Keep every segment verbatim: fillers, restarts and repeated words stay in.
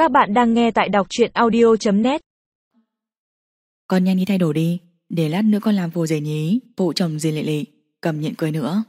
Các bạn đang nghe tại đọc truyện audio chấm net. Con nhanh đi thay đồ đi, để lát nữa con làm phù rể nhí, phụ chồng dì Lệ Lệ, cầm nhẫn cưới nữa.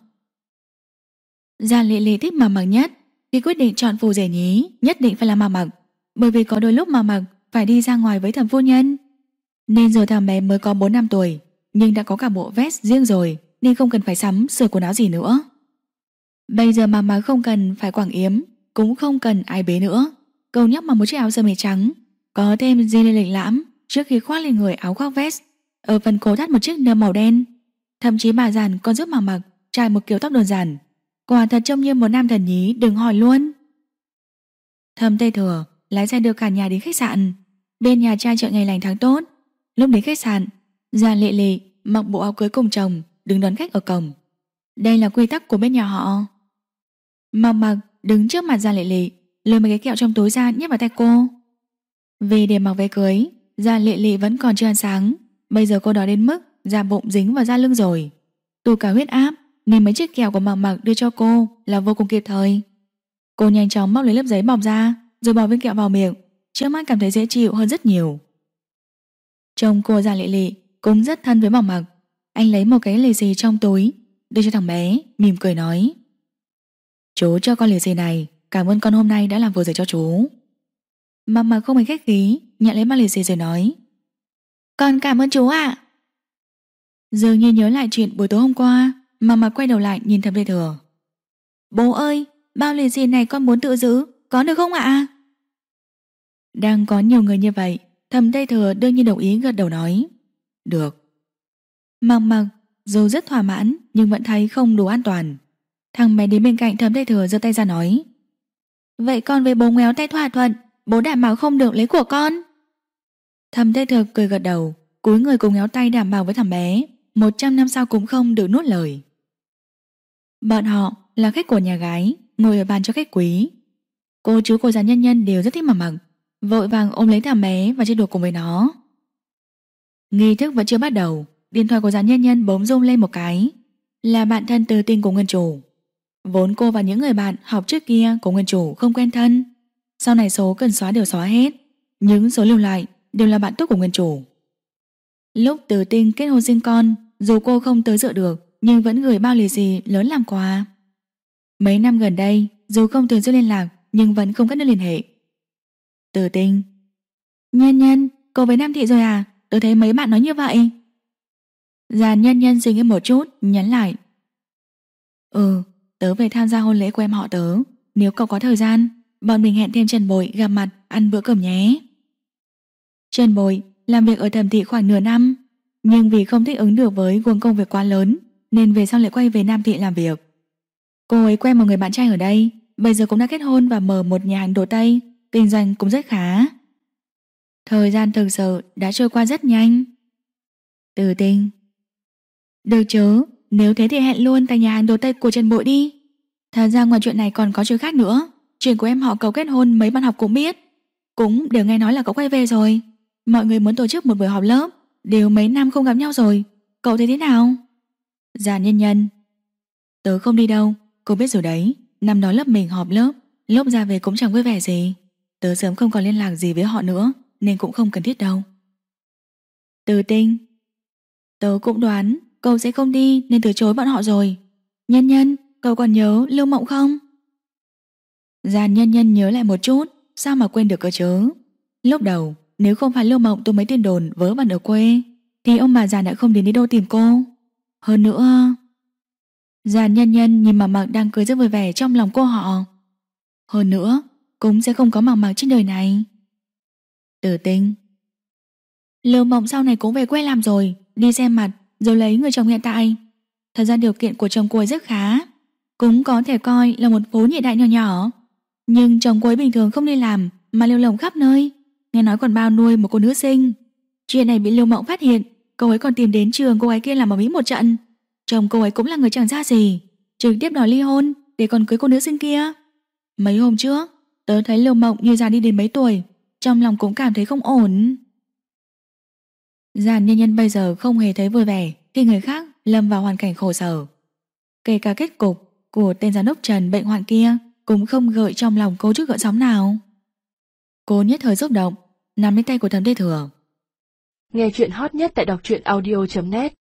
Gia Lệ Lệ thích mà mặc nhất, vì quyết định chọn phù rể nhí nhất định phải là mà mặc, bởi vì có đôi lúc mà mặc phải đi ra ngoài với thẩm phu nhân. Nên giờ thằng bé mới có bốn năm tuổi, nhưng đã có cả bộ vest riêng rồi, nên không cần phải sắm sửa quần áo gì nữa. Bây giờ mà mặc không cần phải quàng yếm, cũng không cần ai bế nữa. Cậu nhóc mặc một chiếc áo sơ mi trắng, có thêm dây lê lịch lãm trước khi khoác lên người áo khoác vest, ở phần cổ thắt một chiếc nơ màu đen. Thậm chí bà giàn còn giúp mà mặc trải một kiểu tóc đơn giản, quả thật trông như một nam thần nhí, đừng hỏi luôn. Thầm Tây Thừa lái xe đưa cả nhà đến khách sạn. Bên nhà trai chợ ngày lành tháng tốt. Lúc đến khách sạn, Gia Lệ Lệ mặc bộ áo cưới cùng chồng đứng đón khách ở cổng. Đây là quy tắc của bên nhà họ. Mặc mặc đứng trước mặt Gia Lệ Lệ, lôi mấy cái kẹo trong túi ra nhét vào tay cô. Vì để mặc váy cưới, Gia Lệ Lệ vẫn còn chưa ăn sáng. Bây giờ cô đói đến mức da bụng dính vào da lưng rồi, tụt cả huyết áp, nên mấy chiếc kẹo của Mặc Mặc đưa cho cô là vô cùng kịp thời. Cô nhanh chóng móc lấy lớp giấy bọc ra, rồi bỏ viên kẹo vào miệng, trước mắt cảm thấy dễ chịu hơn rất nhiều. Trông cô Gia Lệ Lệ cũng rất thân với Mặc Mặc. Anh lấy một cái lì xì trong túi đưa cho thằng bé, mỉm cười nói: "Chú cho con lì xì này, cảm ơn con hôm nay đã làm vừa rồi cho chú." Mặc Mặc không hề khách khí, nhận lấy bao lì xì rồi nói: "Con cảm ơn chú ạ." Dường như nhớ lại chuyện buổi tối hôm qua, Mặc Mặc quay đầu lại nhìn Thẩm Tây Thừa: "Bố ơi, bao lì xì này con muốn tự giữ, có được không ạ?" Đang có nhiều người như vậy, Thẩm Tây Thừa đương nhiên đồng ý gật đầu nói: "Được." Mặc Mặc dù rất thỏa mãn nhưng vẫn thấy không đủ an toàn. Thằng bé đến bên cạnh Thẩm Tây Thừa giơ tay ra nói: "Vậy con với bố ngoéo tay thỏa thuận, bố đảm bảo không được lấy của con." Thẩm Tây Thừa cười gật đầu, cúi người cùng ngéo tay đảm bảo với thằng bé một trăm năm sau cũng không được nuốt lời. Bọn họ là khách của nhà gái, ngồi ở bàn cho khách quý. Cô chú cô già Nhân Nhân đều rất thích Mặc Mặc, vội vàng ôm lấy thằng bé và chơi đùa cùng với nó. Nghi thức vẫn chưa bắt đầu, điện thoại của già Nhân Nhân bỗng rung lên một cái. Là bạn thân Từ Tinh của nguyên chủ. Vốn cô và những người bạn học trước kia của nguyên chủ không quen thân, sau này số cần xóa đều xóa hết, những số lưu lại đều là bạn tốt của nguyên chủ. Lúc Từ Tinh kết hôn sinh con, dù cô không tới dự được nhưng vẫn gửi bao lì xì lớn làm quà. Mấy năm gần đây, dù không thường xuyên liên lạc nhưng vẫn không cắt đứt liên hệ. Từ Tinh: "Nhân Nhân, cô với Nam Thị rồi à? Tôi thấy mấy bạn nói như vậy." Già Nhân Nhân suy nghĩ một chút, nhắn lại: "Ừ, tớ về tham gia hôn lễ của em họ tớ. Nếu cậu có thời gian, bọn mình hẹn thêm Trần Bội gặp mặt ăn bữa cơm nhé." Trần Bội làm việc ở Thẩm Thị khoảng nửa năm, nhưng vì không thích ứng được với guồng công việc quá lớn nên về sau lại quay về Nam Thị làm việc. Cô ấy quen một người bạn trai ở đây, bây giờ cũng đã kết hôn và mở một nhà hàng đồ Tây, kinh doanh cũng rất khá. Thời gian thực sự đã trôi qua rất nhanh. Từ Tinh: "Được chứ, nếu thế thì hẹn luôn tại nhà hàng đồ Tây của Trần Bội đi. Thật ra ngoài chuyện này còn có chuyện khác nữa. Chuyện của em họ cậu kết hôn mấy bạn học cũng biết, cũng đều nghe nói là cậu quay về rồi. Mọi người muốn tổ chức một buổi họp lớp, đều mấy năm không gặp nhau rồi. Cậu thấy thế nào?" Già Nhân Nhân: "Tớ không đi đâu, cô biết rồi đấy. Năm đó lớp mình họp lớp, lúc ra về cũng chẳng vui vẻ gì. Tớ sớm không còn liên lạc gì với họ nữa, nên cũng không cần thiết đâu." Từ Tinh: "Tớ cũng đoán cậu sẽ không đi nên từ chối bọn họ rồi. Nhân Nhân, cậu còn nhớ Lưu Mộng không?" Già Nhân Nhân nhớ lại một chút, sao mà quên được cơ chứ. Lúc đầu nếu không phải Lưu Mộng tung mấy tin đồn vớ vẩn ở quê thì ông bà già đã không đến đi đâu tìm cô. Hơn nữa, Già Nhân Nhân nhìn Mặc Mặc đang cười rất vui vẻ trong lòng cô họ. Hơn nữa cũng sẽ không có Mặc Mặc trên đời này. Từ Tinh: "Lưu Mộng sau này cũng về quê làm rồi, đi xem mặt rồi lấy người chồng hiện tại. Thật ra điều kiện của chồng cô ấy rất khá, cũng có thể coi là một phố nhị đại nhỏ nhỏ. Nhưng chồng cô ấy bình thường không đi làm mà lêu lồng khắp nơi, nghe nói còn bao nuôi một cô nữ sinh. Chuyện này bị Lưu Mộng phát hiện, cô ấy còn tìm đến trường cô ấy kia làm ở Mỹ một trận. Chồng cô ấy cũng là người chẳng ra gì, trực tiếp đòi ly hôn để còn cưới cô nữ sinh kia. Mấy hôm trước tớ thấy Lưu Mộng như già đi đến mấy tuổi, trong lòng cũng cảm thấy không ổn." Già Nhân Nhân bây giờ không hề thấy vui vẻ khi người khác lâm vào hoàn cảnh khổ sở. Kể cả kết cục của tên giám đốc Trần bệnh hoạn kia cũng không gợi trong lòng cô chút gợn sóng nào. Cô nhất thời xúc động, nắm lấy tay của Thẩm Tê Thừa. Nghe chuyện hot nhất tại đọc truyện audio chấm net.